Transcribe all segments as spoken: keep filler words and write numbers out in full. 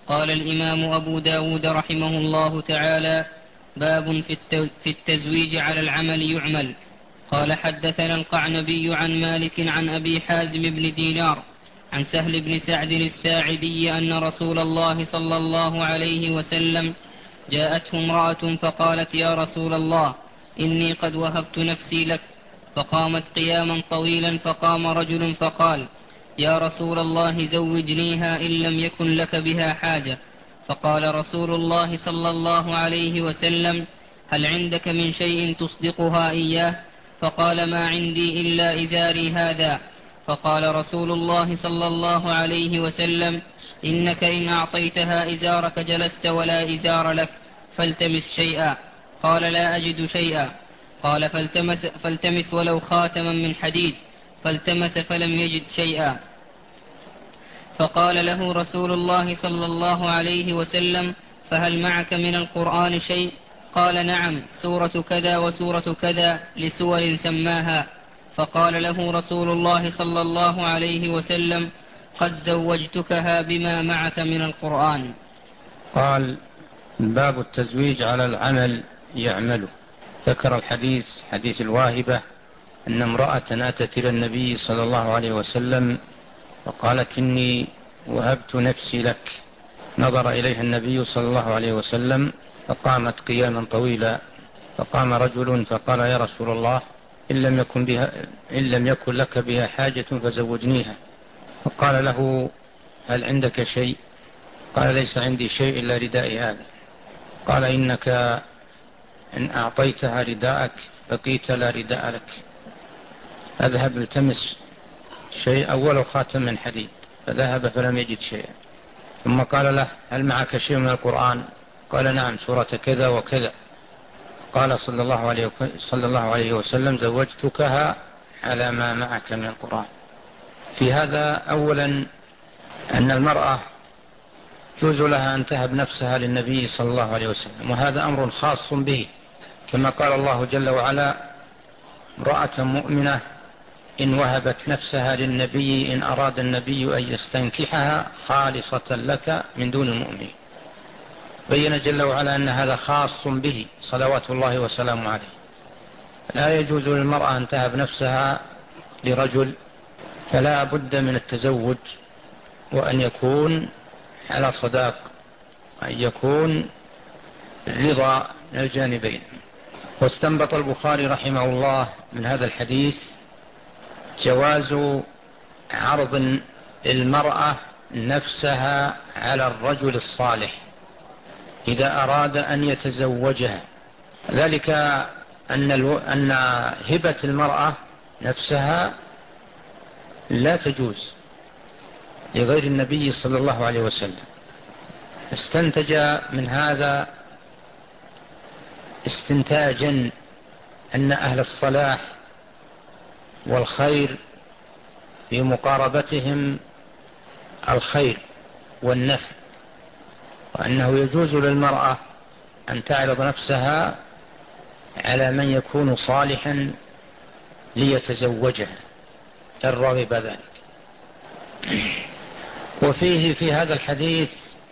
قال الإمام أبو داود رحمه الله تعالى: باب في التزويج على العمل يعمل. قال: حدثنا القعنبي عن مالك عن أبي حازم بن دينار عن سهل بن سعد الساعدي أن رسول الله صلى الله عليه وسلم جاءته امرأة فقالت: يا رسول الله، إني قد وهبت نفسي لك. فقامت قياما طويلا، فقام رجل فقال: يا رسول الله، زوجنيها إن لم يكن لك بها حاجة. فقال رسول الله صلى الله عليه وسلم: هل عندك من شيء تصدقها إياه؟ فقال: ما عندي إلا إزاري هذا. فقال رسول الله صلى الله عليه وسلم: إنك إن أعطيتها إزارك جلست ولا إزار لك، فالتمس شيئا. قال: لا أجد شيئا. قال: فالتمس, فالتمس ولو خاتما من حديد. فالتمس فلم يجد شيئا. فقال له رسول الله صلى الله عليه وسلم: فهل معك من القرآن شيء؟ قال: نعم، سورة كذا وسورة كذا، لسور سماها. فقال له رسول الله صلى الله عليه وسلم: قد زوجتكها بما معك من القرآن. قال: باب التزويج على العمل يعمله. ذكر الحديث حديث الواهبة أن امرأة أتت إلى النبي صلى الله عليه وسلم وقالت: إني وهبت نفسي لك. نظر إليها النبي صلى الله عليه وسلم فقامت قياما طويلا، فقام رجل فقال: يا رسول الله، إن لم يكن, بها إن لم يكن لك بها حاجة فزوجنيها. فقال له: هل عندك شيء؟ قال: ليس عندي شيء إلا ردائي هذا. قال: إنك إن أعطيتها رداءك بقيت لا رداء لك، اذهب التمس شيء أول خاتم من حديد. فذهب فلم يجد شيئا. ثم قال له: هل معك شيء من القرآن؟ قال: نعم، سورة كذا وكذا. قال صلى الله عليه, صلى الله عليه وسلم: زوجتكها على ما معك من القرآن. في هذا أولا أن المرأة يجوز لها أن تهب نفسها للنبي صلى الله عليه وسلم، وهذا أمر خاص به، كما قال الله جل وعلا: امرأة مؤمنة إن وهبت نفسها للنبي إن أراد النبي أن يستنكحها خالصة لك من دون المؤمنين. بين جل وعلا أن هذا خاص به صلوات الله وسلامه عليه. لا يجوز للمرأة أن تهب نفسها لرجل، فلا بد من التزوج، وأن يكون على صداق، أن يكون رضا الجانبين. واستنبط البخاري رحمه الله من هذا الحديث جواز عرض المرأة نفسها على الرجل الصالح إذا أراد أن يتزوجها، ذلك أن, أن هبة المرأة نفسها لا تجوز لغير النبي صلى الله عليه وسلم. استنتج من هذا استنتاجا أن أهل الصلاح والخير في مقاربتهم الخير والنفع، وأنه يجوز للمرأة أن تعرض نفسها على من يكون صالحا ليتزوجها إن رغب ذلك. وفيه في هذا الحديث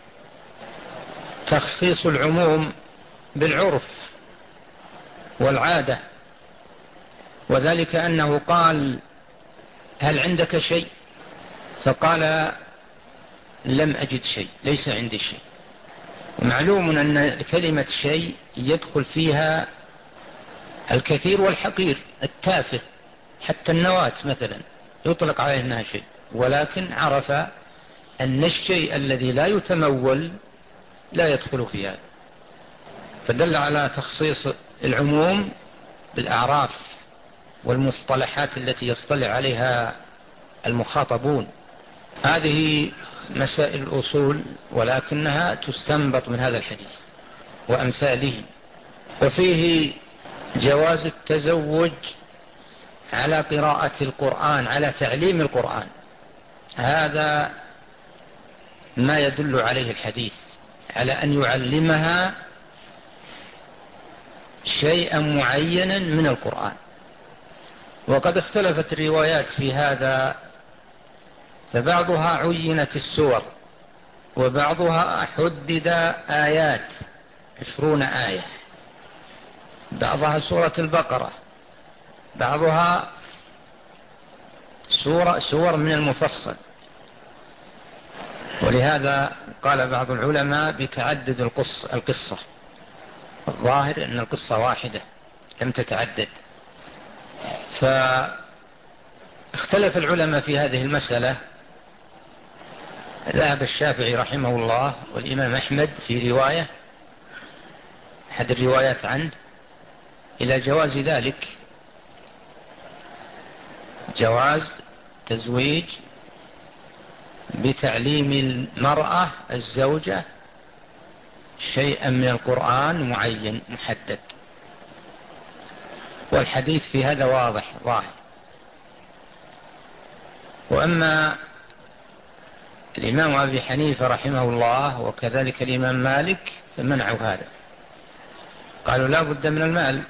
تخصيص العموم بالعرف والعادة، وذلك أنه قال: هل عندك شيء؟ فقال: لم أجد شيء، ليس عندي شيء. ومعلوم أن كلمة شيء يدخل فيها الكثير والحقير، التافه، حتى النواة مثلا يطلق عليه أنها شيء، ولكن عرف أن الشيء الذي لا يتمول لا يدخل في هذا، فدل على تخصيص العموم بالأعراف والمصطلحات التي يصطلح عليها المخاطبون. هذه مسائل الأصول، ولكنها تستنبط من هذا الحديث وأمثاله. وفيه جواز التزوج على قراءة القرآن، على تعليم القرآن. هذا ما يدل عليه الحديث، على أن يعلمها شيئا معينا من القرآن. وقد اختلفت الروايات في هذا، فبعضها عينت السور وبعضها حدد آيات عشرون آية، بعضها سورة البقرة، بعضها سورة سور من المفصل. ولهذا قال بعض العلماء بتعدد القصة, القصة الظاهر أن القصة واحدة لم تتعدد. فاختلف العلماء في هذه المسألة. ذهب الشافعي رحمه الله والإمام أحمد في رواية أحد الروايات عنه إلى جواز ذلك، جواز تزويج بتعليم المرأة الزوجة شيئا من القرآن معين محدد، والحديث في هذا واضح ظاهر. وأما الإمام أبي حنيفة رحمه الله وكذلك الإمام مالك فمنعوا هذا، قالوا لا بد من المال،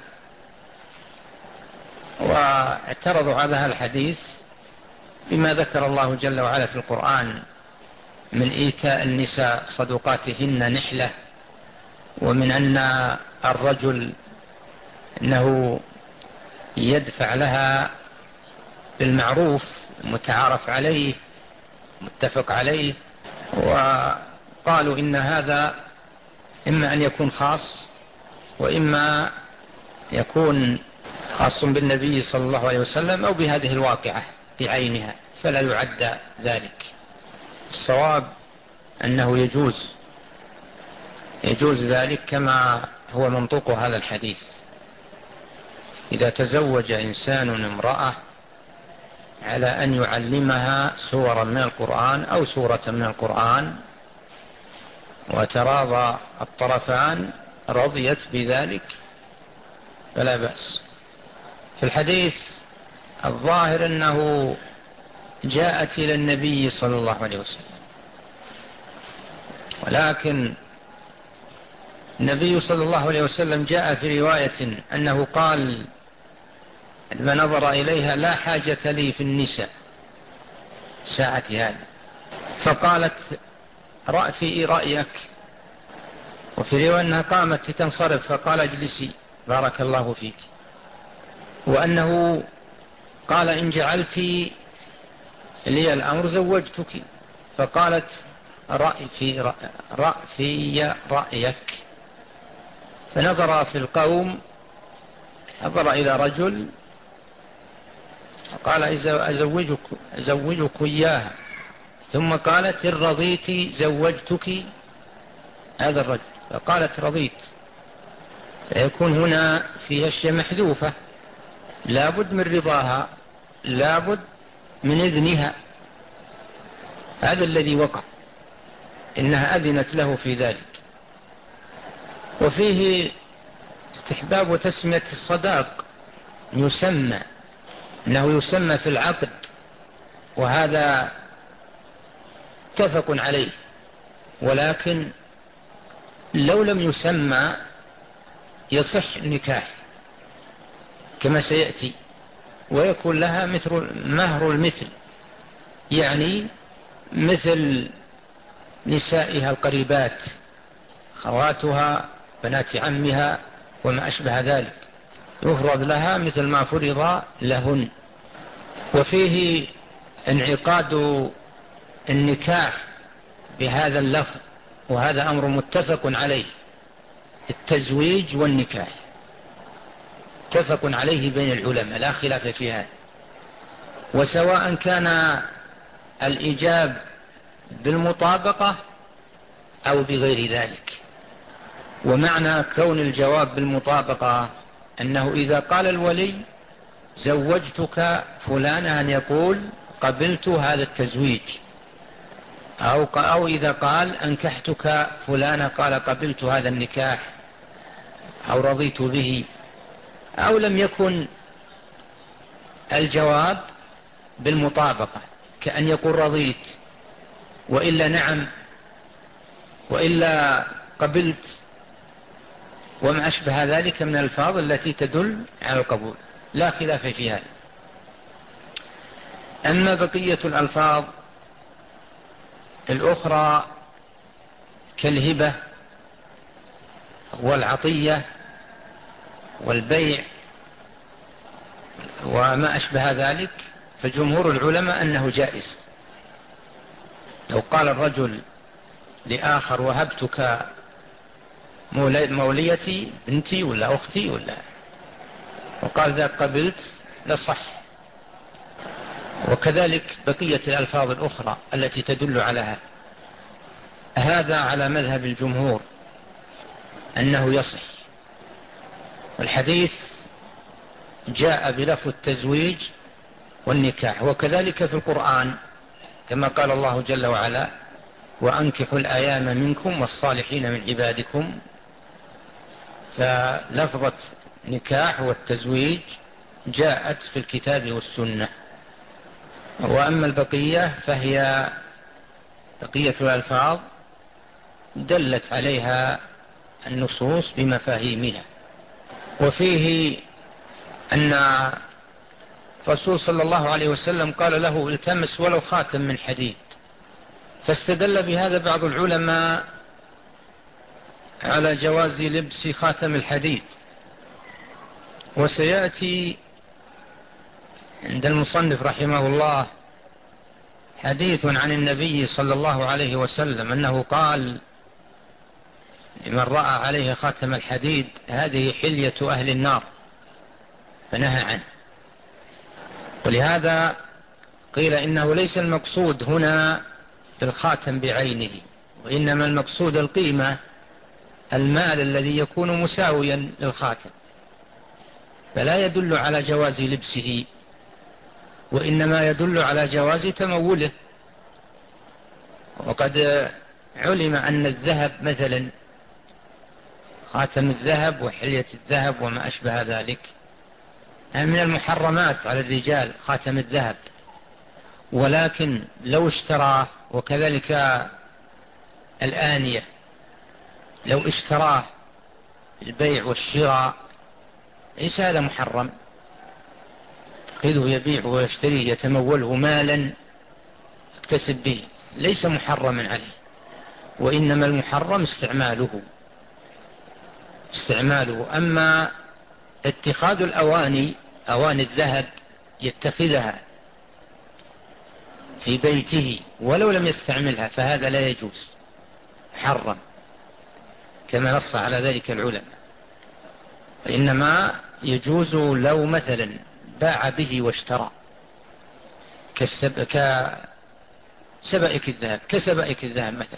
واعترضوا على هذا الحديث بما ذكر الله جل وعلا في القرآن من إيتاء النساء صدقاتهن نحلة، ومن أن الرجل أنه يدفع لها بالمعروف متعارف عليه متفق عليه. وقالوا إن هذا إما أن يكون خاص وإما يكون خاص بالنبي صلى الله عليه وسلم أو بهذه الواقعة بعينها، فلا يعد ذلك. الصواب أنه يجوز يجوز ذلك كما هو منطوق هذا الحديث. إذا تزوج إنسان امرأة على أن يعلمها سورا من القرآن أو سورة من القرآن وتراضى الطرفان رضيت بذلك فلا بأس. في الحديث الظاهر أنه جاءت إلى النبي صلى الله عليه وسلم، ولكن النبي صلى الله عليه وسلم جاء في رواية أنه قال عندما نظر إليها لا حاجة لي في النساء ساعة هذا، فقالت رأفي رأيك. وفي رواية أنها قامت تنصرف فقال اجلسي بارك الله فيك. وأنه قال إن جعلت لي الأمر زوجتك، فقالت رأفي رأفي رأيك. فنظر في القوم، نظر إلى رجل قال أزوجك, أزوجك إياها، ثم قالت إن رضيت زوجتك هذا الرجل، فقالت رضيت. فيكون هنا فيها الشيء محذوفة، لابد من رضاها، لابد من إذنها. هذا الذي وقع، إنها أذنت له في ذلك. وفيه استحباب وتسمية الصداق، يسمى إنه يسمى في العقد، وهذا متفق عليه. ولكن لو لم يسمى يصح النكاح كما سيأتي، ويكون لها مثل مهر المثل، يعني مثل نسائها القريبات خواتها بنات عمها وما أشبه ذلك، يفرض لها مثل ما فرض لهن. وفيه انعقاد النكاح بهذا اللفظ، وهذا أمر متفق عليه، التزويج والنكاح متفق عليه بين العلماء لا خلاف في هذا. وسواء كان الإيجاب بالمطابقة أو بغير ذلك. ومعنى كون الجواب بالمطابقة أنه إذا قال الولي زوجتك فلانة أن يقول قبلت هذا التزويج، أو, أو إذا قال أنكحتك فلانة قال قبلت هذا النكاح أو رضيت به. أو لم يكن الجواب بالمطابقة كأن يقول رضيت وإلا نعم وإلا قبلت وما أشبه ذلك من الألفاظ التي تدل على القبول، لا خلاف في هذا. أما بقية الألفاظ الأخرى كالهبة والعطية والبيع وما أشبه ذلك، فجمهور العلماء أنه جائز. لو قال الرجل لآخر وهبتك موليتي بنتي ولا أختي ولا، وقال ذاك قبلت، لصح. وكذلك بقية الألفاظ الأخرى التي تدل على هذا. هذا على مذهب الجمهور أنه يصح. والحديث جاء بلفظ التزويج والنكاح، وكذلك في القرآن كما قال الله جل وعلا: وأنكحوا الأيام منكم والصالحين من عبادكم. فلفظة نكاح والتزويج جاءت في الكتاب والسنة. وأما البقية فهي بقية الألفاظ دلت عليها النصوص بمفاهيمها. وفيه أن الرسول صلى الله عليه وسلم قال له: التمس ولو خاتم من حديد. فاستدل بهذا بعض العلماء على جواز لبس خاتم الحديد. وسيأتي عند المصنف رحمه الله حديث عن النبي صلى الله عليه وسلم أنه قال لمن رأى عليه خاتم الحديد: هذه حلية أهل النار، فنهى عنه. ولهذا قيل إنه ليس المقصود هنا بالخاتم بعينه، وإنما المقصود القيمة، المال الذي يكون مساويا للخاتم، فلا يدل على جواز لبسه، وإنما يدل على جواز تموله. وقد علم أن الذهب مثلا، خاتم الذهب وحلية الذهب وما أشبه ذلك، من المحرمات على الرجال خاتم الذهب. ولكن لو اشتراه، وكذلك الآنية لو اشتراه البيع والشراء ليس هذا محرم. خذه يبيع ويشتريه يتموله مالا يكتسب به، ليس محرما عليه، وإنما المحرم استعماله استعماله أما اتخاذ الأواني، أواني الذهب يتخذها في بيته ولو لم يستعملها، فهذا لا يجوز، محرم كما نص على ذلك العلماء. وإنما يجوز لو مثلا باع به واشترى، كسب كسبائك الذهب كسبائك الذهب مثلا،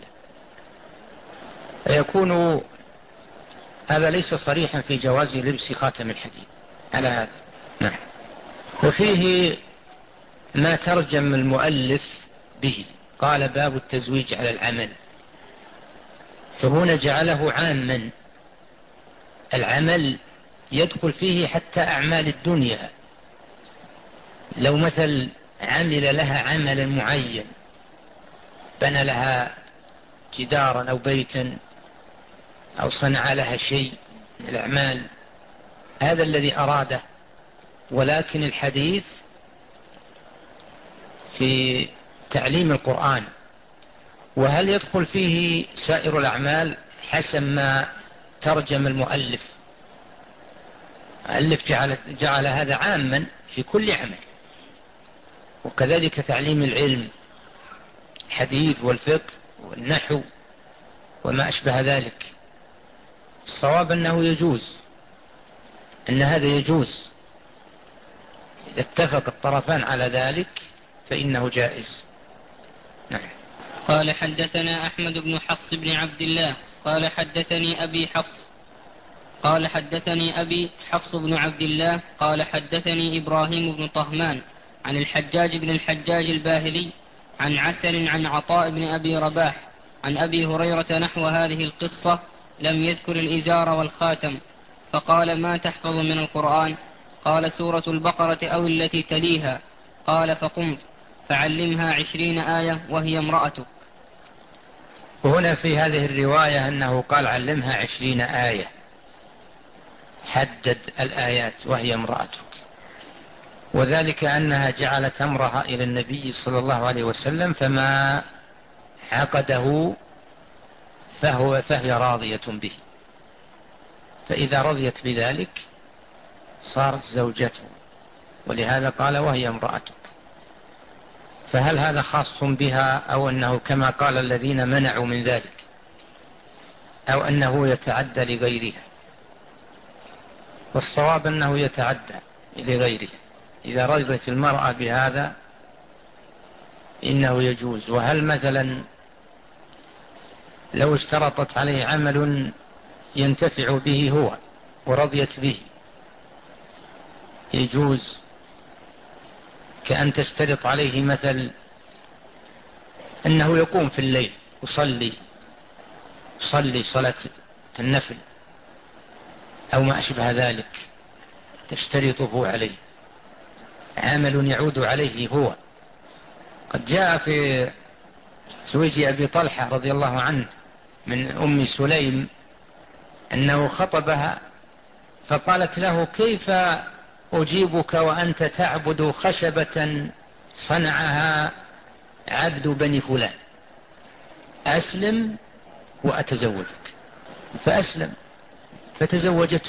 فيكون هذا ليس صريحا في جواز لبس خاتم الحديد على هذا. نعم. وفيه ما ترجم المؤلف به، قال: باب التزويج على العمل. فهنا جعله عاما، العمل يدخل فيه حتى أعمال الدنيا. لو مثل عمل لها عملا معين، بنى لها جدارا أو بيتا أو صنع لها شيء من الأعمال، هذا الذي أراده. ولكن الحديث في تعليم القرآن، وهل يدخل فيه سائر الأعمال حسب ما ترجم المؤلف. المؤلف جعل, جعل هذا عاما في كل عمل، وكذلك تعليم العلم، الحديث والفقه والنحو وما أشبه ذلك. الصواب أنه يجوز، أن هذا يجوز، إذا اتفق الطرفان على ذلك فإنه جائز. نعم. قال: حدثنا أحمد بن حفص بن عبد الله قال حدثني أبي حفص قال حدثني أبي حفص بن عبد الله قال حدثني إبراهيم بن طهمان عن الحجاج بن الحجاج الباهلي عن عسل عن عطاء بن أبي رباح عن أبي هريرة نحو هذه القصة، لم يذكر الإزار والخاتم. فقال: ما تحفظ من القرآن؟ قال: سورة البقرة أو التي تليها. قال: فقمت فعلمها عشرين آية وهي امرأتك. وهنا في هذه الرواية أنه قال: علمها عشرين آية، حدد الآيات وهي امرأتك، وذلك أنها جعلت أمرها إلى النبي صلى الله عليه وسلم، فما عقده فهو فهي راضية به، فإذا رضيت بذلك صارت زوجته، ولهذا قال وهي امرأتك. فهل هذا خاص بها أو أنه كما قال الذين منعوا من ذلك، أو أنه يتعدى لغيرها؟ والصواب أنه يتعدى لغيرها. إذا رضيت المرأة بهذا إنه يجوز. وهل مثلا لو اشترطت عليه عمل ينتفع به هو ورضيت به يجوز؟ كأن تشترط عليه مثل أنه يقوم في الليل يصلي يصلي صلاة النفل أو ما أشبه ذلك، تشترطه عليه عمل يعود عليه هو. قد جاء في زوج أبي طلحة رضي الله عنه من أم سليم أنه خطبها فقالت له كيف أجيبك وأنت تعبد خشبة صنعها عبد بني فلان، أسلم وأتزوجك. فأسلم فتزوجته،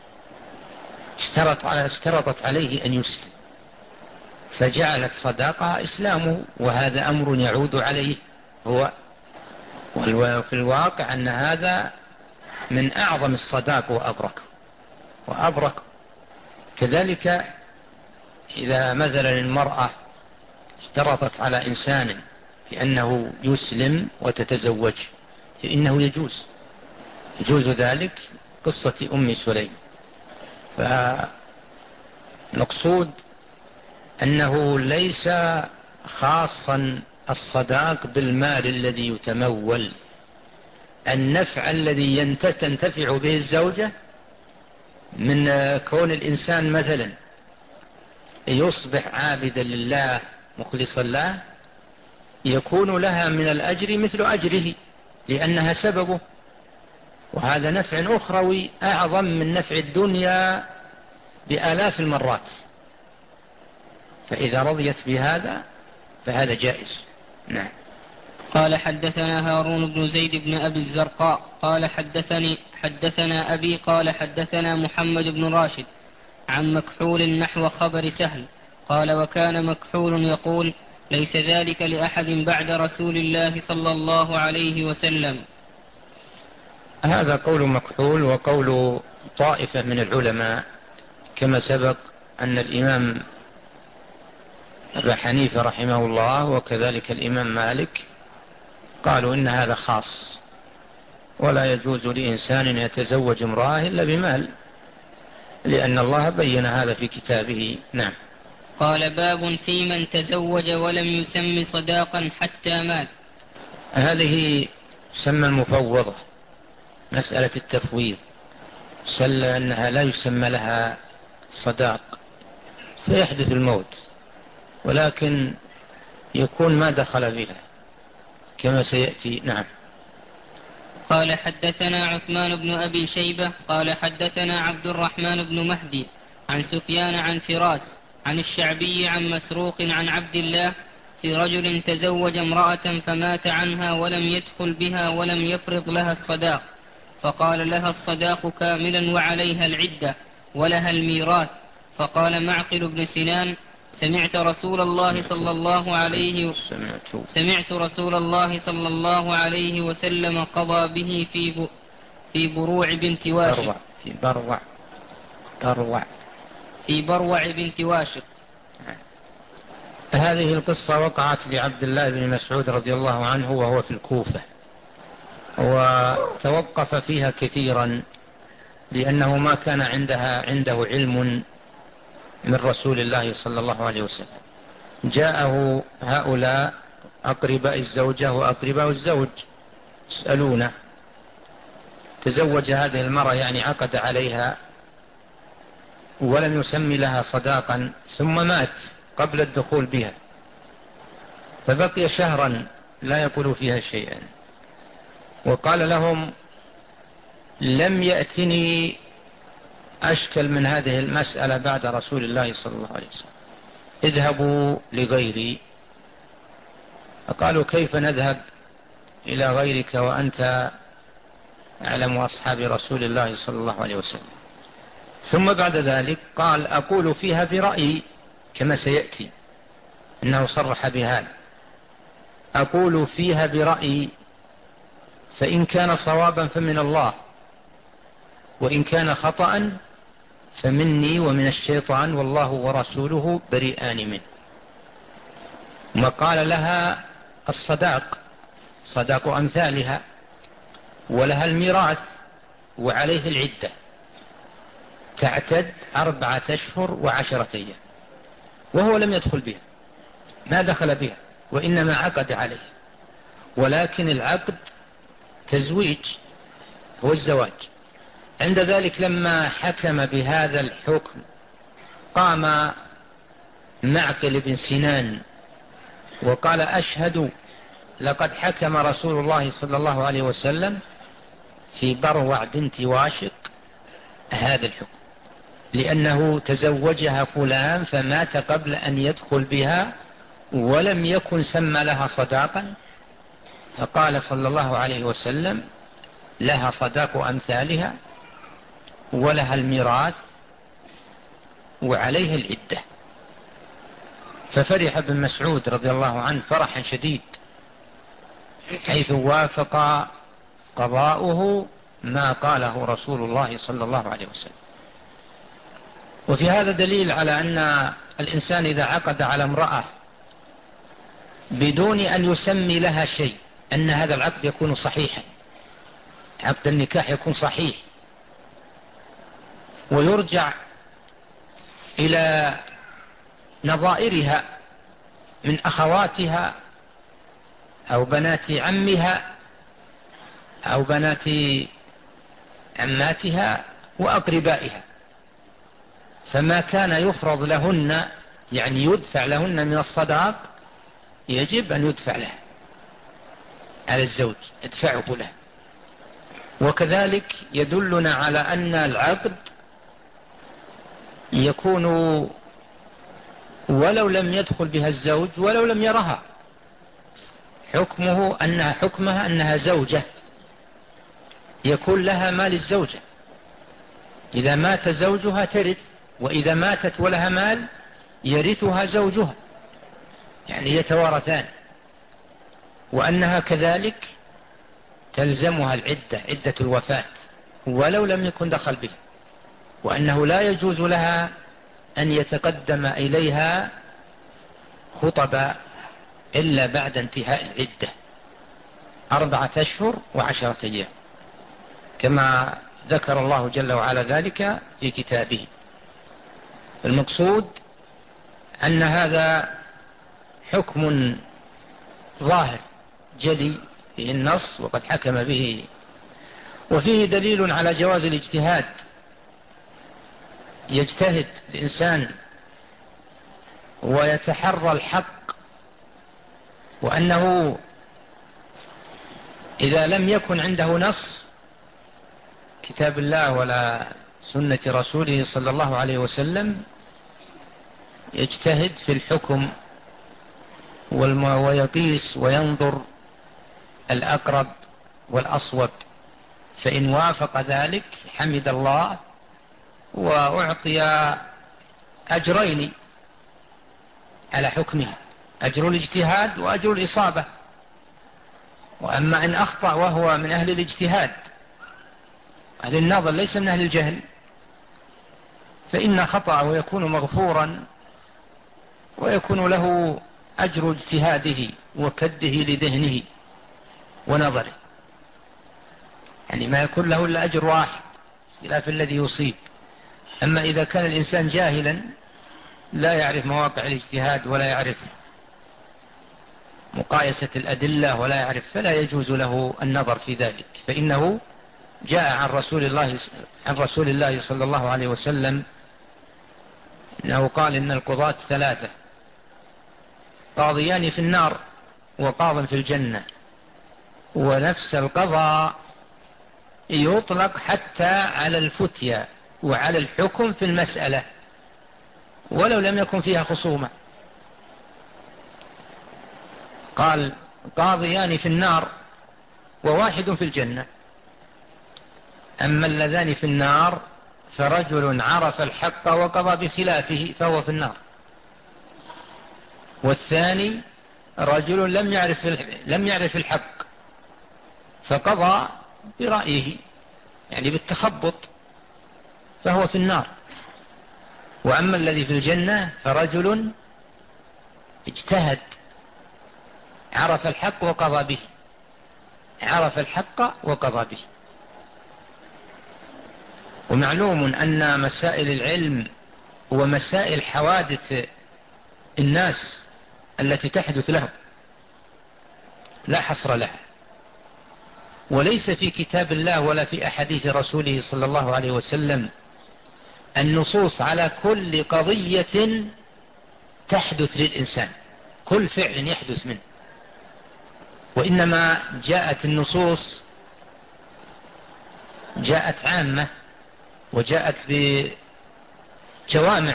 اشترط على اشترطت عليه أن يسلم، فجعلت صداقها إسلامه، وهذا أمر يعود عليه هو. وفي الواقع أن هذا من أعظم الصداق وأبرك وأبرك. كذلك إذا مثلا المرأة اشترطت على إنسان لأنه يسلم وتتزوج فإنه يجوز يجوز ذلك، قصة أم سليم. فنقصود أنه ليس خاصا الصداق بالمال الذي يتمول، النفع الذي تنتفع به الزوجة من كون الإنسان مثلا يصبح عابدا لله مخلصا له يكون لها من الأجر مثل أجره لأنها سببه، وهذا نفع أخروي أعظم من نفع الدنيا بآلاف المرات. فإذا رضيت بهذا فهذا جائز. نعم. قال حدثنا هارون بن زيد بن أبي الزرقاء قال حدثني حدثنا أبي قال حدثنا محمد بن راشد عن مكحول نحو خبر سهل قال وكان مكحول يقول ليس ذلك لأحد بعد رسول الله صلى الله عليه وسلم. هذا قول مكحول وقول طائفة من العلماء، كما سبق أن الإمام أبا حنيفة رحمه الله وكذلك الإمام مالك قالوا إن هذا خاص، ولا يجوز لإنسان يتزوج امرأة إلا بمال، لأن الله بين هذا في كتابه. نعم. قال باب في من تزوج ولم يسم صداقا حتى مات. هذه سمى المفوضة، مسألة التفويض، سل أنها لا يسمى لها صداق فيحدث الموت، ولكن يكون ما دخل بها كما سيأتي. نعم. قال حدثنا عثمان بن أبي شيبة قال حدثنا عبد الرحمن بن مهدي عن سفيان عن فراس عن الشعبي عن مسروق عن عبد الله في رجل تزوج امرأة فمات عنها ولم يدخل بها ولم يفرض لها الصداق، فقال لها الصداق كاملا وعليها العدة ولها الميراث. فقال معقل بن سنان سمعت رسول الله صلى الله عليه سمعت رسول الله صلى الله عليه وسلم قضى به في في بروع بنت واشق في بروع بروع في بروع بنت واشق. هذه القصة وقعت لعبد الله بن مسعود رضي الله عنه وهو في الكوفة، وتوقف فيها كثيرا لأنه ما كان عندها عنده علم من رسول الله صلى الله عليه وسلم. جاءه هؤلاء أقرباء الزوجة وأقرباء الزوج يسألونه، تزوج هذه المرأة يعني عقد عليها ولم يسمي لها صداقا ثم مات قبل الدخول بها، فبقي شهرا لا يقول فيها شيئا، وقال لهم لم يأتني أشكل من هذه المسألة بعد رسول الله صلى الله عليه وسلم، اذهبوا لغيري. فقالوا كيف نذهب إلى غيرك وأنت أعلم أصحاب رسول الله صلى الله عليه وسلم. ثم بعد ذلك قال أقول فيها برأيي كما سيأتي إنه صرح بهذا، أقول فيها برأيي فإن كان صوابا فمن الله، وإن كان خطأ فمني ومن الشيطان، والله ورسوله بريئان منه. ثم قال لها الصداق، صداق أمثالها، ولها الميراث وعليه العدة، تعتد أربعة أشهر وعشرة أيام، وهو لم يدخل بها، ما دخل بها، وإنما عقد عليه، ولكن العقد تزويج هو الزواج. عند ذلك لما حكم بهذا الحكم قام معقل بن سنان وقال أشهد لقد حكم رسول الله صلى الله عليه وسلم في بروع بنت واشق هذا الحكم، لأنه تزوجها فلان فمات قبل أن يدخل بها ولم يكن سمى لها صداقا، فقال صلى الله عليه وسلم لها صداق أمثالها ولها الميراث وعليه العدة. ففرح ابن مسعود رضي الله عنه فرحا شديد، حيث وافق قضاؤه ما قاله رسول الله صلى الله عليه وسلم. وفي هذا دليل على أن الإنسان إذا عقد على امرأة بدون أن يسمي لها شيء أن هذا العقد يكون صحيحا، عقد النكاح يكون صحيح، ويرجع إلى نظائرها من أخواتها أو بنات عمها أو بنات عماتها وأقربائها، فما كان يفرض لهن يعني يدفع لهن من الصداق يجب أن يدفع لها على الزوج، ادفعه له. وكذلك يدلنا على أن العقد يكون ولو لم يدخل بها الزوج ولو لم يرها، حكمه أنها حكمها أنها زوجة، يكون لها مال الزوجة، إذا مات زوجها ترث، وإذا ماتت ولها مال يرثها زوجها، يعني يتوارثان، وأنها كذلك تلزمها العدة، عدة الوفاة ولو لم يكن دخل به، وأنه لا يجوز لها أن يتقدم إليها خطبا إلا بعد انتهاء العدة أربعة أشهر وعشرة أيام، كما ذكر الله جل وعلا ذلك في كتابه. المقصود أن هذا حكم ظاهر جلي فيه النص وقد حكم به، وفيه دليل على جواز الاجتهاد، يجتهد الإنسان ويتحرى الحق، وأنه إذا لم يكن عنده نص كتاب الله ولا سنة رسوله صلى الله عليه وسلم يجتهد في الحكم ويقيس وينظر الأقرب والأصوب، فإن وافق ذلك حمد الله وأعطي أجرين على حكمه، أجر الاجتهاد وأجر الإصابة. وأما إن أخطأ وهو من أهل الاجتهاد أهل النظر ليس من أهل الجهل، فإن خطأه يكون مغفورا ويكون له أجر اجتهاده وكده لذهنه ونظره، يعني ما يكون له إلا أجر واحد خلاف الذي يصيب. أما إذا كان الإنسان جاهلا لا يعرف مواقع الاجتهاد ولا يعرف مقايسة الأدلة ولا يعرف، فلا يجوز له النظر في ذلك، فإنه جاء عن رسول الله عن رسول الله صلى الله عليه وسلم أنه قال إن القضاة ثلاثة، قاضيان في النار وقاض في الجنة، ونفس القضاء يطلق حتى على الفتية وعلى الحكم في المسألة ولو لم يكن فيها خصومة. قال قاضيان في النار وواحد في الجنة، أما اللذان في النار فرجل عرف الحق وقضى بخلافه فهو في النار، والثاني رجل لم يعرف لم يعرف الحق فقضى برأيه يعني بالتخبط فهو في النار. وأما الذي في الجنة فرجل اجتهد عرف الحق وقضى به، عرف الحق وقضى به. ومعلوم أن مسائل العلم ومسائل حوادث الناس التي تحدث لهم لا حصر لها، وليس في كتاب الله ولا في أحاديث رسوله صلى الله عليه وسلم النصوص على كل قضية تحدث للإنسان، كل فعل يحدث منه، وإنما جاءت النصوص جاءت عامة وجاءت بجوامع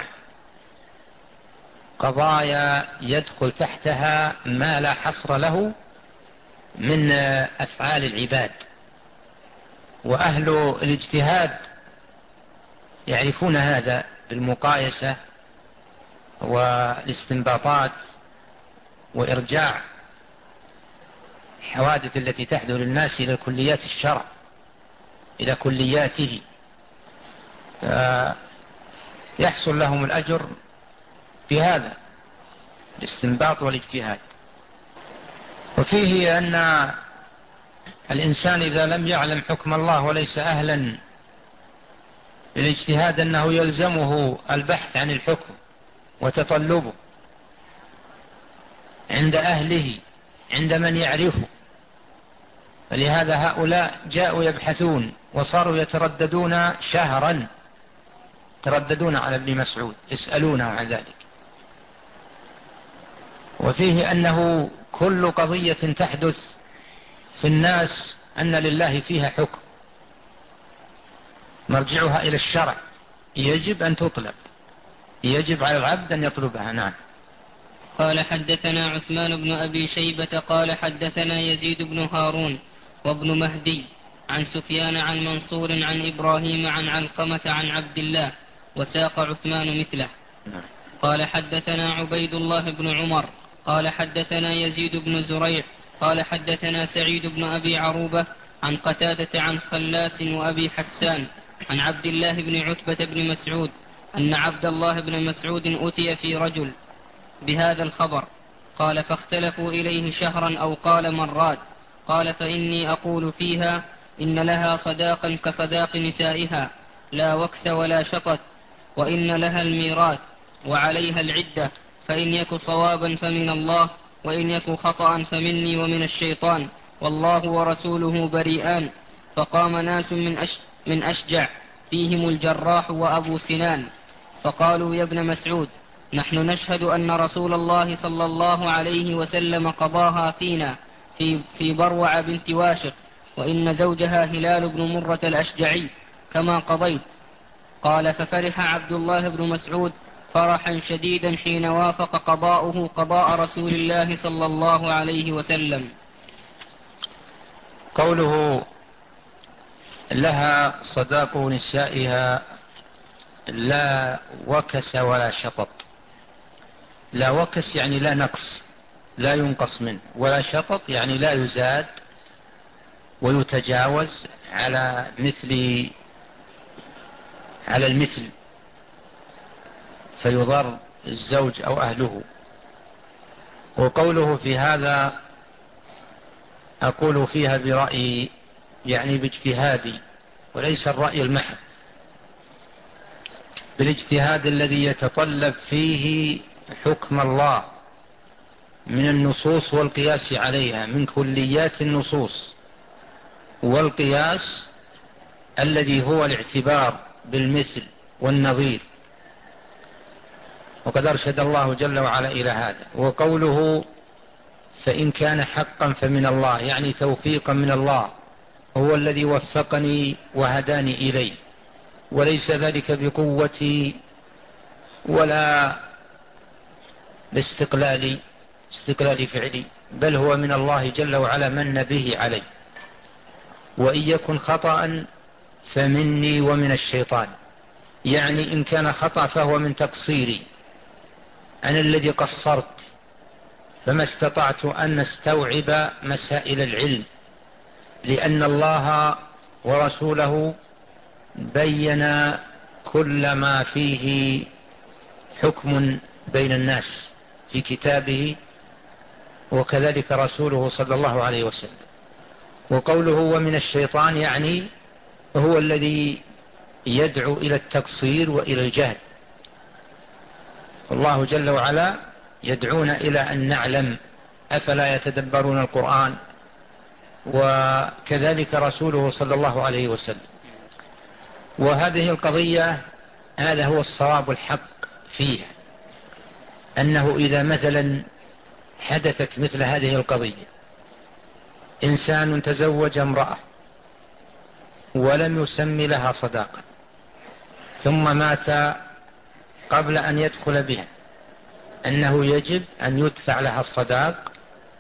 قضايا يدخل تحتها ما لا حصر له من أفعال العباد. وأهل الاجتهاد يعرفون هذا بالمقايسة والاستنباطات وإرجاع الحوادث التي تحدث للناس إلى كليات الشرع، إلى كلياته، يحصل لهم الأجر في هذا الاستنباط والاجتهاد. وفيه أن الإنسان إذا لم يعلم حكم الله وليس أهلا للاجتهاد أنه يلزمه البحث عن الحكم وتطلبه عند أهله عند من يعرفه. فلهذا هؤلاء جاءوا يبحثون وصاروا يترددون شهرا، ترددون على ابن مسعود يسألونه عن ذلك. وفيه أنه كل قضية تحدث في الناس أن لله فيها حكم مرجعها إلى الشرع، يجب أن تطلب، يجب على العبد أن يطلبها. نعم. قال حدثنا عثمان بن أبي شيبة قال حدثنا يزيد بن هارون وابن مهدي عن سفيان عن منصور عن إبراهيم عن علقمة عن عبد الله وساق عثمان مثله. قال حدثنا عبيد الله بن عمر قال حدثنا يزيد بن زريع قال حدثنا سعيد بن أبي عروبة عن قتادة عن خلاس وأبي حسان عن عبد الله بن عتبة بن مسعود أن عبد الله بن مسعود أتي في رجل بهذا الخبر، قال فاختلفوا إليه شهرا أو قال مرات، قال فإني أقول فيها إن لها صداقا كصداق نسائها لا وكس ولا شطط، وإن لها الميراث وعليها العدة، فإن يك صوابا فمن الله وإن يك خطأ فمني ومن الشيطان، والله ورسوله بريئان. فقام ناس من, أش من أشجع فيهم الجراح وأبو سنان فقالوا يا ابن مسعود نحن نشهد أن رسول الله صلى الله عليه وسلم قضاها فينا في, في بروع بنت واشق، وإن زوجها هلال بن مرة الأشجعي كما قضيت. قال ففرح عبد الله بن مسعود فرحا شديدا حين وافق قضاؤه قضاء رسول الله صلى الله عليه وسلم. قوله لها صداق نسائها لا وكس ولا شطط، لا وكس يعني لا نقص لا ينقص منه، ولا شطط يعني لا يزاد ويتجاوز على مثل على المثل فيضر الزوج أو أهله. وقوله في هذا أقول فيها برأيي يعني باجتهادي، وليس الرأي المحض، بالاجتهاد الذي يتطلب فيه حكم الله من النصوص والقياس عليها، من كليات النصوص والقياس الذي هو الاعتبار بالمثل والنظير، وقد أرشد الله جل وعلا إلى هذا. وقوله فإن كان حقا فمن الله يعني توفيقا من الله، هو الذي وفقني وهداني إليه، وليس ذلك بقوتي ولا باستقلالي استقلال فعلي، بل هو من الله جل وعلا من به علي. وإن يكن خطأ فمني ومن الشيطان، يعني إن كان خطأ فهو من تقصيري، أنا الذي قصرت، فما استطعت أن نستوعب مسائل العلم، لأن الله ورسوله بين كل ما فيه حكم بين الناس في كتابه، وكذلك رسوله صلى الله عليه وسلم. وقوله ومن الشيطان يعني هو الذي يدعو إلى التقصير وإلى الجهل. الله جل وعلا يدعون إلى أن نعلم، أفلا يتدبرون القرآن، وكذلك رسوله صلى الله عليه وسلم. وهذه القضية هذا هو الصواب الحق فيها، أنه إذا مثلا حدثت مثل هذه القضية، إنسان تزوج امرأة ولم يسمي لها صداقة، ثم مات قبل أن يدخل بها، أنه يجب أن يدفع لها الصداق،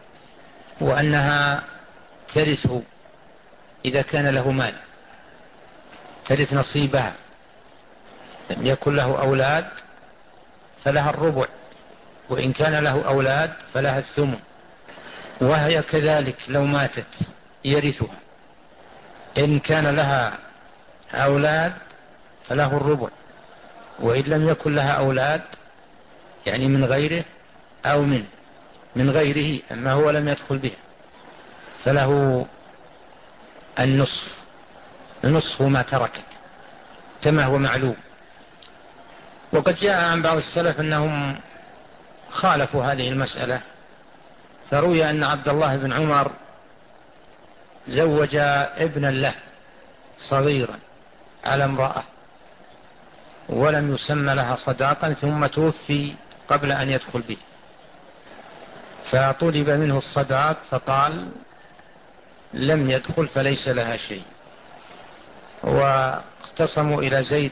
وأنها ترثه إذا كان له مال، ترث نصيبها. لم يكن له أولاد فلها الربع، وإن كان له أولاد فلها الثمن. وهي كذلك لو ماتت يرثها، إن كان لها أولاد فله الربع، وإن لم يكن لها أولاد يعني من غيره أو من من غيره أما هو لم يدخل به فله النصف، نصف ما تركت كما هو معلوم. وقد جاء عن بعض السلف أنهم خالفوا هذه المسألة، فروي أن عبد الله بن عمر زوج ابنا له صغيرا على امرأة ولم يسمى لها صداقا، ثم توفي قبل أن يدخل به، فطلب منه الصداق فقال لم يدخل فليس لها شيء، واقتصموا إلى زيد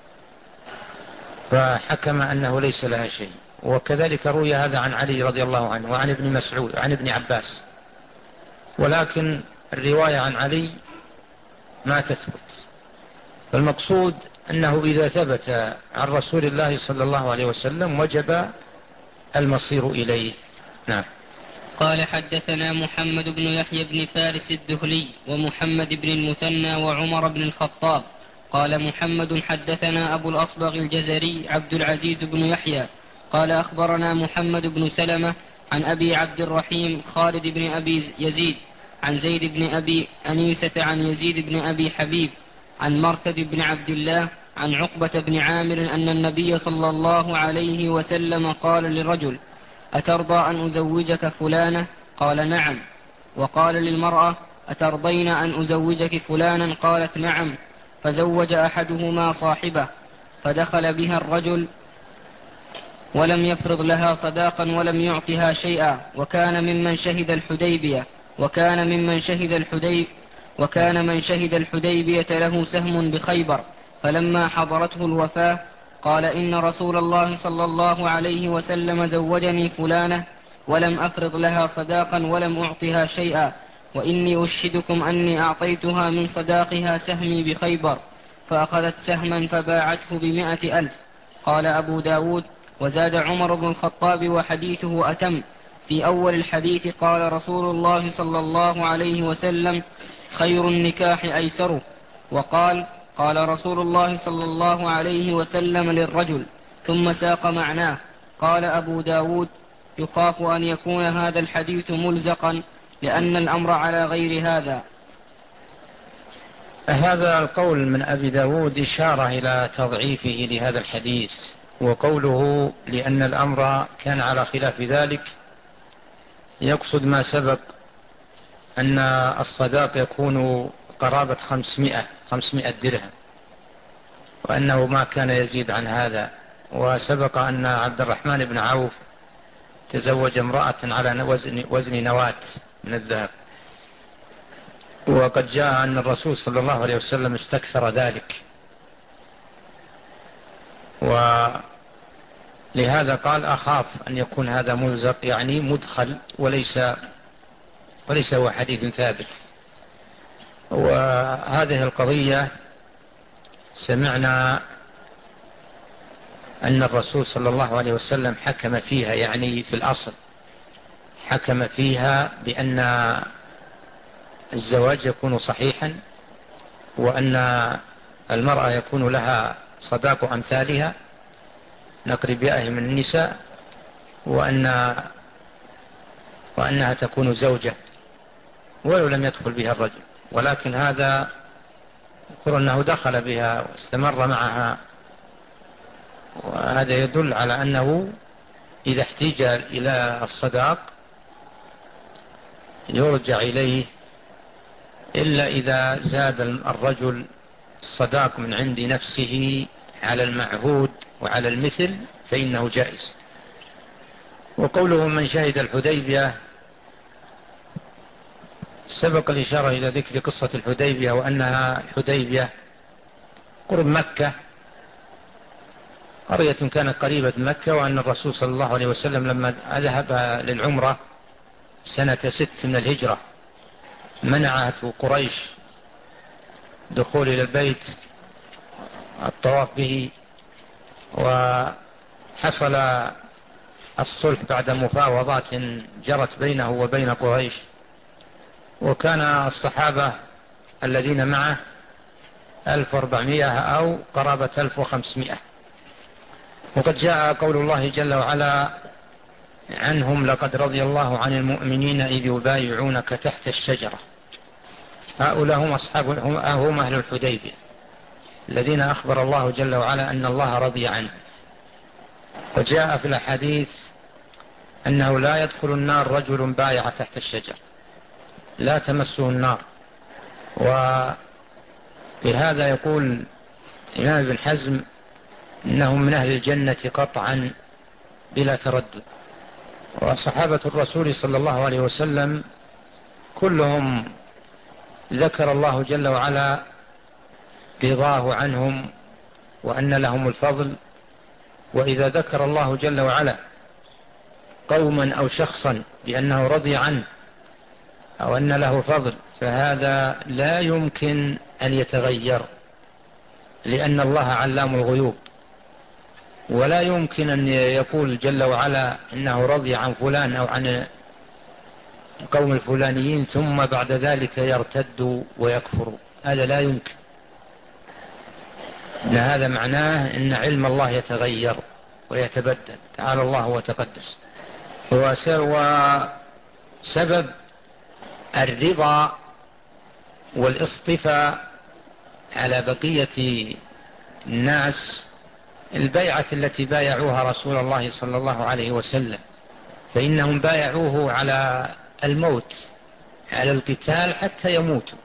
فحكم أنه ليس لها شيء. وكذلك روي هذا عن علي رضي الله عنه وعن ابن مسعود وعن ابن عباس، ولكن الرواية عن علي ما تثبت. فالمقصود أنه إذا ثبت عن رسول الله صلى الله عليه وسلم وجب المصير إليه. نعم. قال حدثنا محمد بن يحيى بن فارس الدهلي ومحمد بن المثنى وعمر بن الخطاب قال محمد حدثنا أبو الأصبغ الجزري عبد العزيز بن يحيى قال أخبرنا محمد بن سلمة عن أبي عبد الرحيم خالد بن أبي يزيد عن زيد بن أبي أنيسة عن يزيد بن أبي حبيب عن مرثد بن عبد الله عن عقبة بن عامر أن النبي صلى الله عليه وسلم قال للرجل أترضى أن أزوجك فلانة؟ قال نعم. وقال للمرأة أترضين أن أزوجك فلانا؟ قالت نعم. فزوج أحدهما صاحبه، فدخل بها الرجل ولم يفرض لها صداقا ولم يعطها شيئا، وكان ممن شهد الحديبية وكان ممن شهد الحديب وكان من شهد الحديبية له سهم بخيبر. فلما حضرته الوفاة قال إن رسول الله صلى الله عليه وسلم زوجني فلانة ولم أفرض لها صداقا ولم أعطها شيئا، وإني أشهدكم أني أعطيتها من صداقها سهمي بخيبر، فأخذت سهما فباعته بمائة ألف. قال أبو داود وزاد عمر بن الخطاب وحديثه أتم. في أول الحديث قال رسول الله صلى الله عليه وسلم خير النكاح أيسره، وقال قال رسول الله صلى الله عليه وسلم للرجل، ثم ساق معناه. قال أبو داود يخاف أن يكون هذا الحديث ملزقا لأن الأمر على غير هذا. هذا القول من أبي داود إشارة إلى تضعيفه لهذا الحديث، وقوله لأن الأمر كان على خلاف ذلك يقصد ما سبق أن الصداق يكون قرابة خمسمائة خمسمائة درهم، وأنه ما كان يزيد عن هذا. وسبق أن عبد الرحمن بن عوف تزوج امرأة على وزن, وزن نواة من الذهب، وقد جاء أن الرسول صلى الله عليه وسلم استكثر ذلك، ولهذا قال أخاف أن يكون هذا ملزق يعني مدخل وليس وليس هو حديث ثابت. وهذه القضية سمعنا أن الرسول صلى الله عليه وسلم حكم فيها، يعني في الأصل حكم فيها بأن الزواج يكون صحيحا، وأن المرأة يكون لها صداق أمثالها نقربائه من النساء، وأن وأنها تكون زوجة ولو لم يدخل بها الرجل. ولكن هذا يذكر أنه دخل بها واستمر معها، وهذا يدل على أنه إذا احتاج إلى الصداق يرجع إليه، إلا إذا زاد الرجل الصداق من عند نفسه على المعهود وعلى المثل فإنه جائز. وقوله من شهد الحديبية سبق الإشارة إلى ذكر قصة الحديبية، وأنها الحديبية قرب مكة، قرية كانت قريبة من مكة، وأن الرسول صلى الله عليه وسلم لما ذهب للعمرة سنة ست من الهجرة منعته قريش دخول إلى البيت الطواف به، وحصل الصلح بعد مفاوضات جرت بينه وبين قريش، وكان الصحابة الذين معه ألف وأربعمائة أو قرابة ألف وخمسمائة. وقد جاء قول الله جل وعلا عنهم لقد رضي الله عن المؤمنين إذ يبايعونك تحت الشجرة، هؤلاء هم أصحاب هم أهل الحديبية الذين أخبر الله جل وعلا أن الله رضي عنهم. وجاء في الحديث أنه لا يدخل النار رجل بايع تحت الشجر، لا تمسه النار. ولهذا يقول الإمام ابن حزم إنهم من أهل الجنة قطعا بلا تردد. وصحابة الرسول صلى الله عليه وسلم كلهم ذكر الله جل وعلا رضاه عنهم وأن لهم الفضل. وإذا ذكر الله جل وعلا قوما أو شخصا بأنه رضي عنه أو أن له فضل فهذا لا يمكن أن يتغير، لأن الله علام الغيوب، ولا يمكن أن يقول جل وعلا إنه رضي عن فلان أو عن القوم الفلانيين ثم بعد ذلك يرتد ويكفر، هذا لا يمكن. إن هذا معناه إن علم الله يتغير ويتبدل، تعالى الله وتقدس. وسبب الرضا والاصطفاء على بقية الناس البيعة التي بايعوها رسول الله صلى الله عليه وسلم، فإنهم بايعوه على الموت، على القتال حتى يموتوا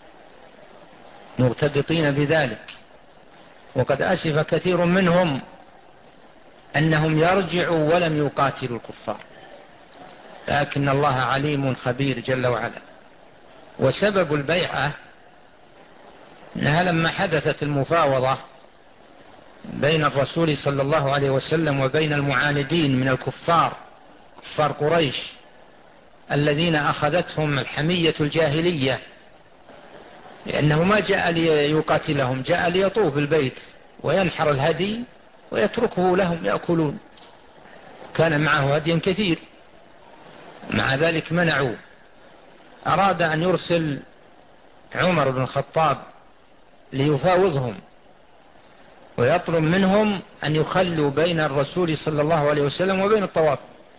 مرتبطين بذلك. وقد أسف كثير منهم أنهم يرجعوا ولم يقاتلوا الكفار، لكن الله عليم خبير جل وعلا. وسبب البيعة أنها لما حدثت المفاوضة بين الرسول صلى الله عليه وسلم وبين المعاندين من الكفار، كفار قريش الذين أخذتهم الحمية الجاهلية، لأنه ما جاء ليقاتلهم، جاء ليطوف بالبيت وينحر الهدي ويتركه لهم يأكلون، كان معه هدي كثير، مع ذلك منعوه. أراد أن يرسل عمر بن الخطاب ليفاوضهم ويطلب منهم أن يخلوا بين الرسول صلى الله عليه وسلم وبين الطواف.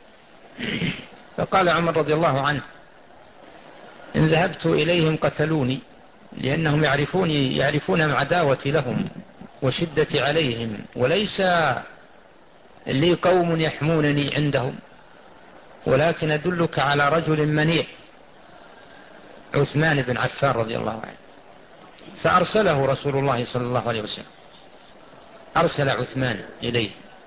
فقال عمر رضي الله عنه إن ذهبت إليهم قتلوني، لأنهم يعرفوني يعرفون عداوتي لهم وشدتي عليهم، وليس لي قوم يحمونني عندهم، ولكن أدلك على رجل منيع، عثمان بن عفان رضي الله عنه. فأرسله رسول الله صلى الله عليه وسلم، أرسل عثمان إليه.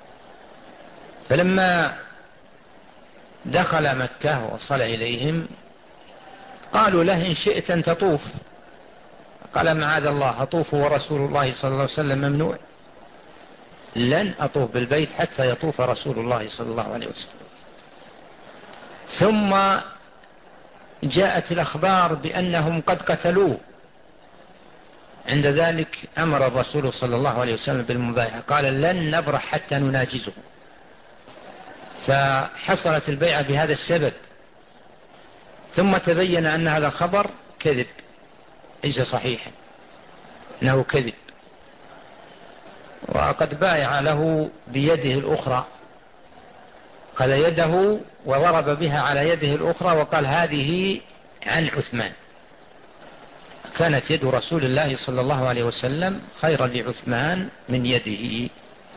فلما دخل مكة وصل إليهم قالوا له إن شئت أن تطوف، قال معاذ الله أطوف ورسول الله صلى الله عليه وسلم ممنوع، لن أطوف بالبيت حتى يطوف رسول الله صلى الله عليه وسلم. ثم جاءت الأخبار بأنهم قد قتلوه، عند ذلك أمر الرسول صلى الله عليه وسلم بالمبايعة، قال لن نبرح حتى نناجزه، فحصلت البيعة بهذا السبب. ثم تبين أن هذا الخبر كذب، ليس صحيحا، أنه كذب، وقد بايع له بيده الأخرى، قال يده وضرب بها على يده الأخرى وقال هذه عن عثمان. كانت يد رسول الله صلى الله عليه وسلم خيرا لعثمان من يده.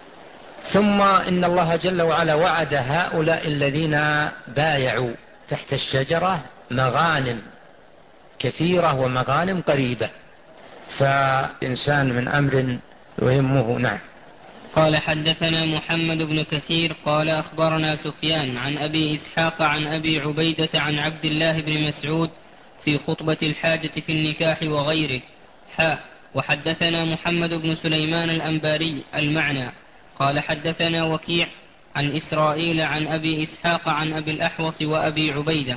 ثم إن الله جل وعلا وعد هؤلاء الذين بايعوا تحت الشجرة مغانم كثيرة ومغانم قريبة، فإنسان من أمر يهمه. نعم. قال حدثنا محمد بن كثير قال أخبرنا سفيان عن أبي إسحاق عن أبي عبيدة عن عبد الله بن مسعود في خطبة الحاجة في النكاح وغيره. حا وحدثنا محمد بن سليمان الأنباري المعنى. قال حدثنا وكيع عن إسرائيل عن أبي إسحاق عن أبي الأحوص وأبي عبيدة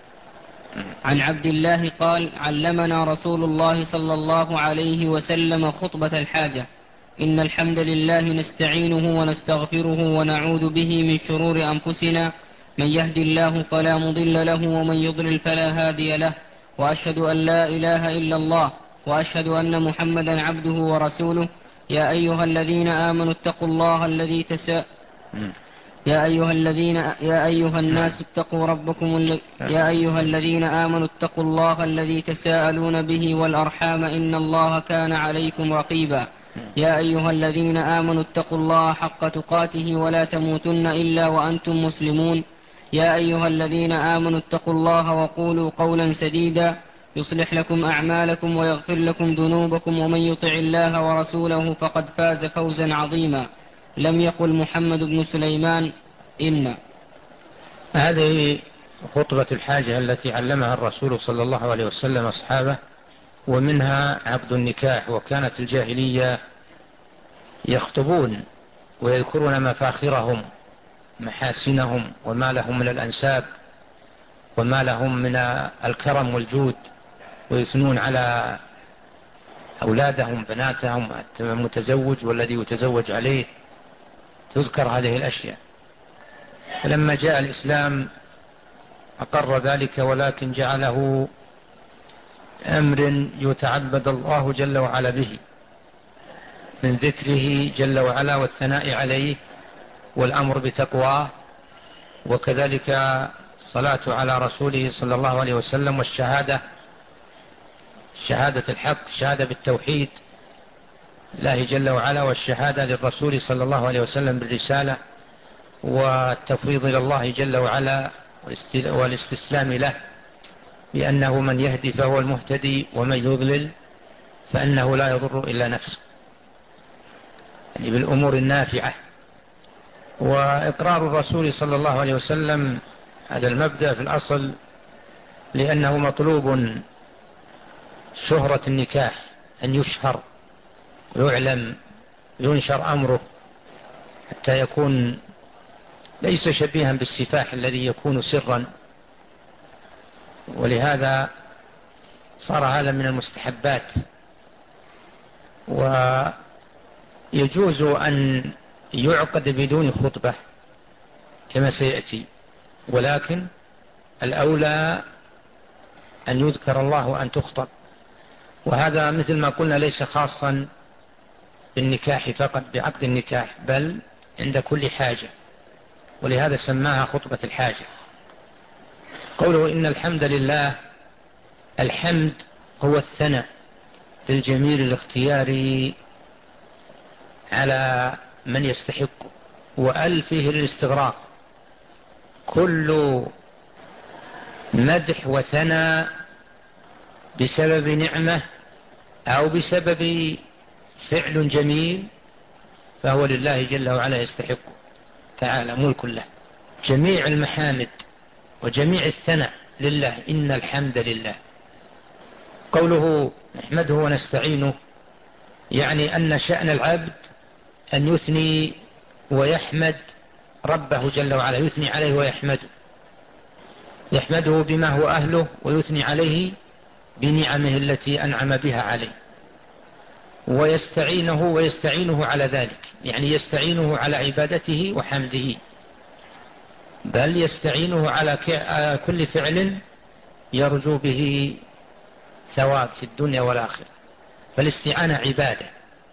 عن عبد الله قال علمنا رسول الله صلى الله عليه وسلم خطبة الحاجة: إن الحمد لله نستعينه ونستغفره ونعوذ به من شرور أنفسنا، من يهد الله فلا مضل له ومن يضلل فلا هادي له، وأشهد أن لا إله إلا الله وأشهد أن محمدا عبده ورسوله. يا أيها الذين آمنوا اتقوا الله الذي تساء يا أيها الذين يا أيها الناس اتقوا ربكم الذي يا أيها الذين آمنوا اتقوا الله الذي تساءلون به والأرحام إن الله كان عليكم رقيبا. يا أيها الذين آمنوا اتقوا الله حق تقاته ولا تموتن إلا وأنتم مسلمون. يا أيها الذين آمنوا اتقوا الله وقولوا قولا سديدا يصلح لكم أعمالكم ويغفر لكم ذنوبكم، ومن يطع الله ورسوله فقد فاز فوزا عظيما. لم يقل محمد بن سليمان إن. هذه خطبة الحاجة التي علمها الرسول صلى الله عليه وسلم أصحابه، ومنها عقد النكاح. وكانت الجاهلية يخطبون ويذكرون مفاخرهم محاسنهم وما لهم من الأنساب وما لهم من الكرم والجود، ويثنون على أولادهم بناتهم، المتزوج والذي يتزوج عليه، تذكر هذه الأشياء. فلما جاء الإسلام أقر ذلك، ولكن جعله أمر يتعبد الله جل وعلا به، من ذكره جل وعلا والثناء عليه والأمر بتقواه، وكذلك الصلاة على رسوله صلى الله عليه وسلم، والشهادة شهادة الحق، شهادة بالتوحيد الله جل وعلا، والشهادة للرسول صلى الله عليه وسلم بالرسالة، والتفويض إلى الله جل وعلا والاستسلام له بأنه من يهدي فهو المهتدي ومن يضلل فإنه لا يضر إلا نفسه، يعني بالأمور النافعة. وإقرار الرسول صلى الله عليه وسلم هذا المبدأ في الأصل لأنه مطلوب شهرة النكاح، أن يشهر ويعلم ينشر أمره حتى يكون ليس شبيها بالسفاح الذي يكون سرا. ولهذا صار هذا من المستحبات. ويجوز أن يعقد بدون خطبة كما سيأتي، ولكن الأولى أن يذكر الله وأن تخطب. وهذا مثل ما قلنا ليس خاصا بالنكاح فقط، بعقد النكاح، بل عند كل حاجة، ولهذا سماها خطبة الحاجة. قوله إن الحمد لله، الحمد هو الثناء بالجميل الاختياري على من يستحقه، وأل فيه للاستغراق، كل مدح وثناء بسبب نعمة أو بسبب فعل جميل فهو لله جل وعلا يستحقه تعالى ملك له. جميع المحامد وجميع الثناء لله، إن الحمد لله. قوله نحمده ونستعينه يعني أن شأن العبد أن يثني ويحمد ربه جل وعلا، يثني عليه ويحمده، يحمده بما هو أهله ويثني عليه بنعمه التي أنعم بها عليه. ويستعينه ويستعينه على ذلك، يعني يستعينه على عبادته وحمده، بل يستعينه على كل فعل يرجو به ثواب في الدنيا والآخرة. فالاستعانة عبادة،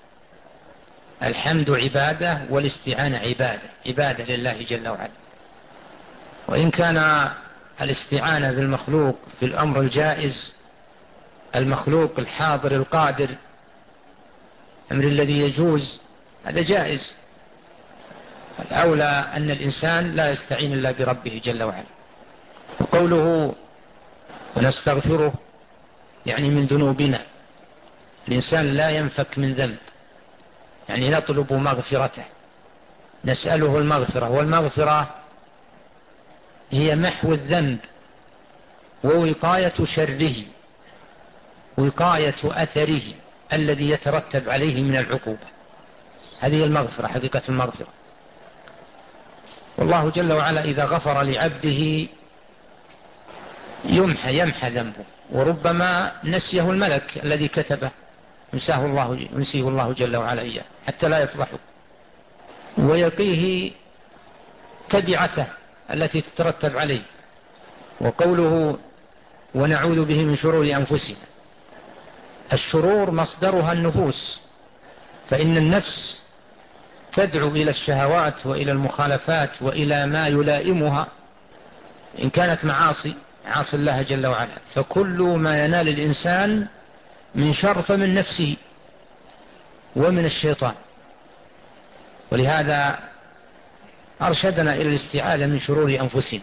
الحمد عبادة والاستعانة عبادة، عبادة لله جل وعلا. وإن كان الاستعانة بالمخلوق في الأمر الجائز، المخلوق الحاضر القادر، الأمر الذي يجوز، هذا جائز. الأولى أن الإنسان لا يستعين إلا بربه جل وعلا. وقوله ونستغفره يعني من ذنوبنا، الإنسان لا ينفك من ذنب، يعني نطلب مغفرته، نسأله المغفرة. والمغفرة هي محو الذنب ووقاية شره، وقاية أثره الذي يترتب عليه من العقوبة. هذه المغفرة، حقيقة المغفرة. والله جل وعلا إذا غفر لعبده يمحى يمحى ذنبه، وربما نسيه الملك الذي كتبه، ينساه الله ينسيه الله جل وعلا إياه حتى لا يفضحه، ويقيه تبعته التي تترتب عليه. وقوله ونعوذ به من شرور أنفسنا، الشرور مصدرها النفوس، فإن النفس تدعو إلى الشهوات وإلى المخالفات وإلى ما يلائمها، إن كانت معاصي عاصي الله جل وعلا. فكل ما ينال الإنسان من شر فمن نفسه ومن الشيطان. ولهذا أرشدنا إلى الاستعاذة من شرور أنفسنا،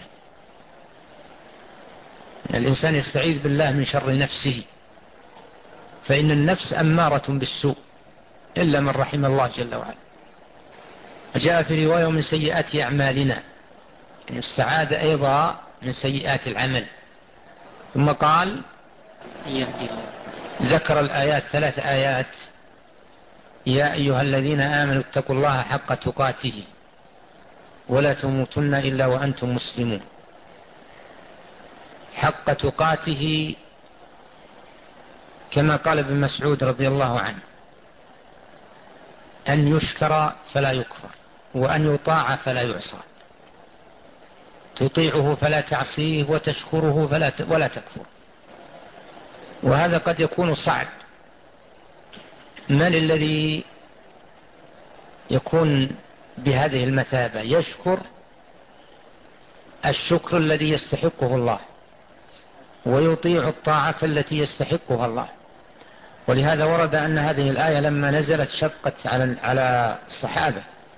أن الإنسان يستعيذ بالله من شر نفسه، فإن النفس أمارة بالسوء إلا من رحم الله جل وعلا. جاء في رواية من سيئات أعمالنا، يعني استعاذ أيضا من سيئات العمل. ثم قال ذكر الآيات، ثلاث آيات: يا أيها الذين آمنوا اتقوا الله حق تقاته ولا تموتن إلا وأنتم مسلمون. حق تقاته كما قال ابن مسعود رضي الله عنه: أن يشكر فلا يكفر، وأن يطاع فلا يعصى، تطيعه فلا تعصيه، وتشكره فلا ولا تكفر. وهذا قد يكون صعب. من الذي يكون بهذه المثابة؟ يشكر الشكر الذي يستحقه الله، ويطيع الطاعة التي يستحقها الله. ولهذا ورد أن هذه الآية لما نزلت شقت على على الصحابة،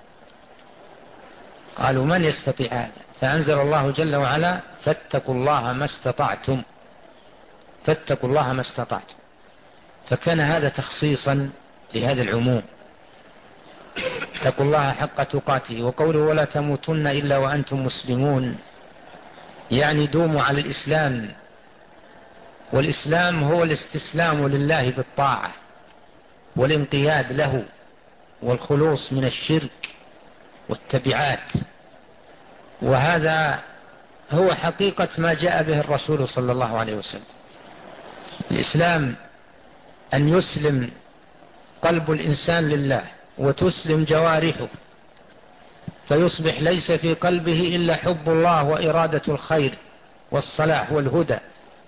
قالوا من يستطيع هذا؟ فأنزل الله جل وعلا: فاتقوا الله ما استطعتم، فاتقوا الله ما استطعتم. فكان هذا تخصيصا لهذا العموم، اتقوا الله حق تقاته. وقوله ولا تموتن إلا وأنتم مسلمون، يعني دوموا على الإسلام. والإسلام هو الاستسلام لله بالطاعة والانقياد له والخلوص من الشرك والتبعات. وهذا هو حقيقة ما جاء به الرسول صلى الله عليه وسلم. الإسلام أن يسلم قلب الإنسان لله وتسلم جوارحه، فيصبح ليس في قلبه إلا حب الله وإرادة الخير والصلاح والهدى،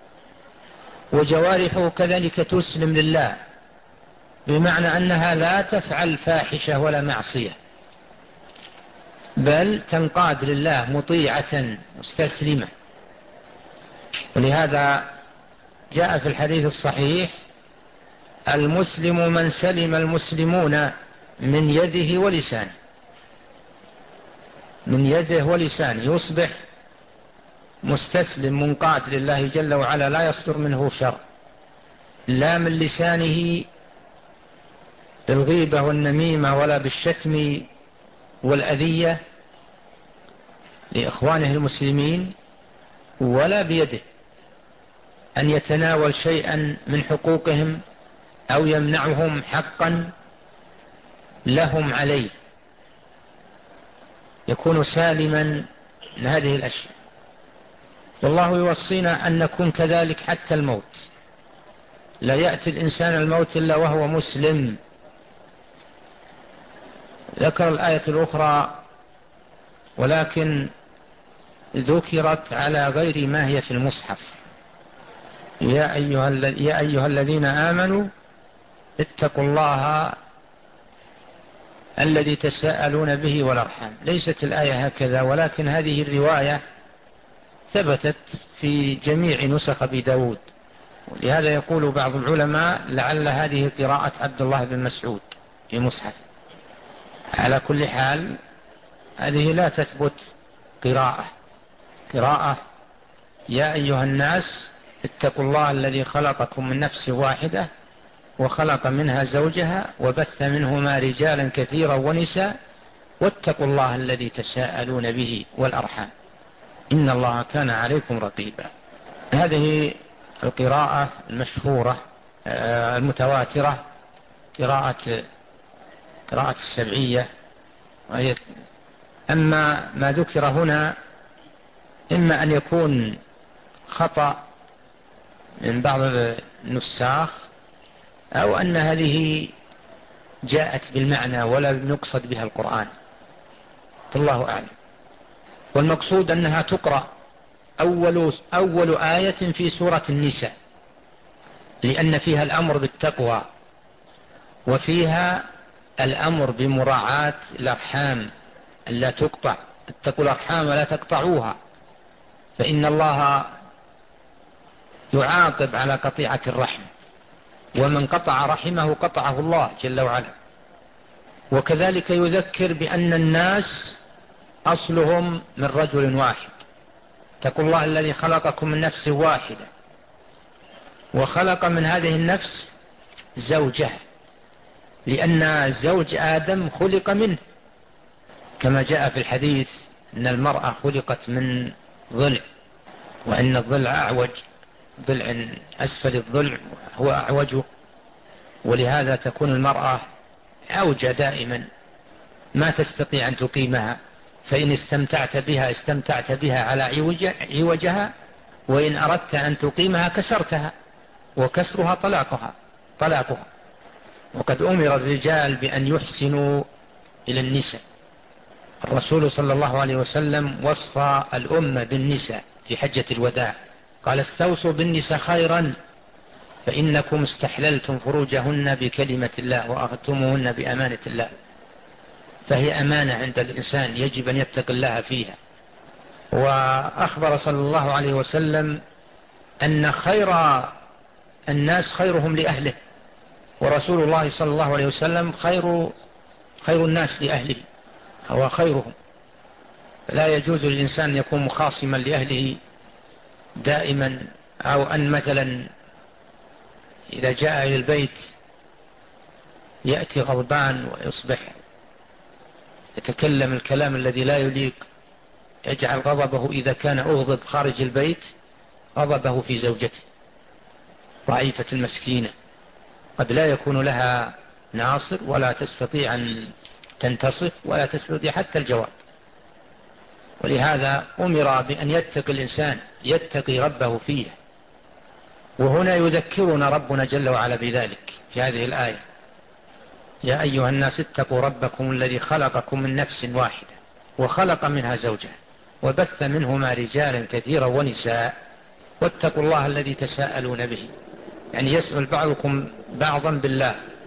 وجوارحه كذلك تسلم لله، بمعنى أنها لا تفعل فاحشة ولا معصية، بل تنقاد لله مطيعة مستسلمة. ولهذا جاء في الحديث الصحيح: المسلم من سلم المسلمون من يده ولسانه، من يده ولسانه، يصبح مستسلم منقاد لله جل وعلا، لا يصدر منه شر، لا من لسانه بالغيبة والنميمة ولا بالشتم والأذية لإخوانه المسلمين، ولا بيده أن يتناول شيئا من حقوقهم أو يمنعهم حقا لهم عليه، يكون سالما من هذه الأشياء. والله يوصينا أن نكون كذلك حتى الموت. لا يأتي الإنسان الموت إلا وهو مسلم ذكر الآية الأخرى ولكن ذكرت على غير ما هي في المصحف. يا أيها, يا أيها الذين آمنوا اتقوا الله الذي تساءلون به والأرحام. ليست الآية هكذا، ولكن هذه الرواية ثبتت في جميع نسخ أبي داود، ولهذا يقول بعض العلماء لعل هذه قراءة عبد الله بن مسعود في مصحف. على كل حال هذه لا تثبت قراءة قراءة يا أيها الناس اتقوا الله الذي خلقكم من نفس واحدة وخلق منها زوجها وبث منهما رجالا كثيرا ونساء واتقوا الله الذي تساءلون به والأرحام إن الله كان عليكم رقيبا. هذه القراءة المشهورة المتواترة قراءة قراءة السبعية. أما ما ذكر هنا إما أن يكون خطأ من بعض النساخ أو أن هذه جاءت بالمعنى ولا نقصد بها القرآن، والله أعلم. والمقصود أنها تقرأ أول, أول آية في سورة النساء، لأن فيها الأمر بالتقوى وفيها الأمر بمراعاة الأرحام لا تقطع. اتقوا الأرحام ولا تقطعوها، فإن الله يعاقب على قطيعة الرحم، ومن قطع رحمه قطعه الله جل وعلا. وكذلك يذكر بأن الناس أصلهم من رجل واحد. اتقوا الله الذي خلقكم من نفس واحدة وخلق من هذه النفس زوجها، لأن زوج آدم خلق منه، كما جاء في الحديث أن المرأة خلقت من ضلع، وأن الضلع أعوج، ضلع أسفل الضلع هو أعوجه، ولهذا تكون المرأة عوجة دائما ما تستطيع أن تقيمها، فإن استمتعت بها استمتعت بها على عوجها، وإن أردت أن تقيمها كسرتها، وكسرها طلاقها طلاقها. وقد أمر الرجال بأن يحسنوا إلى النساء. الرسول صلى الله عليه وسلم وصى الأمة بالنساء في حجة الوداع، قال استوصوا بالنساء خيرا فإنكم استحللتم فروجهن بكلمة الله وأخذتموهن بأمانة الله. فهي أمانة عند الإنسان يجب أن يتقي الله فيها. وأخبر صلى الله عليه وسلم أن خير الناس خيرهم لأهله، ورسول الله صلى الله عليه وسلم خير خير الناس لأهله، هو خيرهم. لا يجوز للإنسان يكون مخاصما لأهله دائما، أو أن مثلا إذا جاء إلى البيت يأتي غضبان ويصبح يتكلم الكلام الذي لا يليق، يجعل غضبه إذا كان أغضب خارج البيت غضبه في زوجته ضعيفة المسكينة، قد لا يكون لها ناصر ولا تستطيع أن تنتصف ولا تستطيع حتى الجواب. ولهذا أمر بأن يتقي الإنسان يتقي ربه فيه. وهنا يذكرنا ربنا جل وعلا بذلك في هذه الآية: يا أيها الناس اتقوا ربكم الذي خلقكم من نفس واحدة وخلق منها زوجها وبث منهما رجالا كثيرا ونساء واتقوا الله الذي تساءلون به. يعني يسأل بعضكم بعضا بالله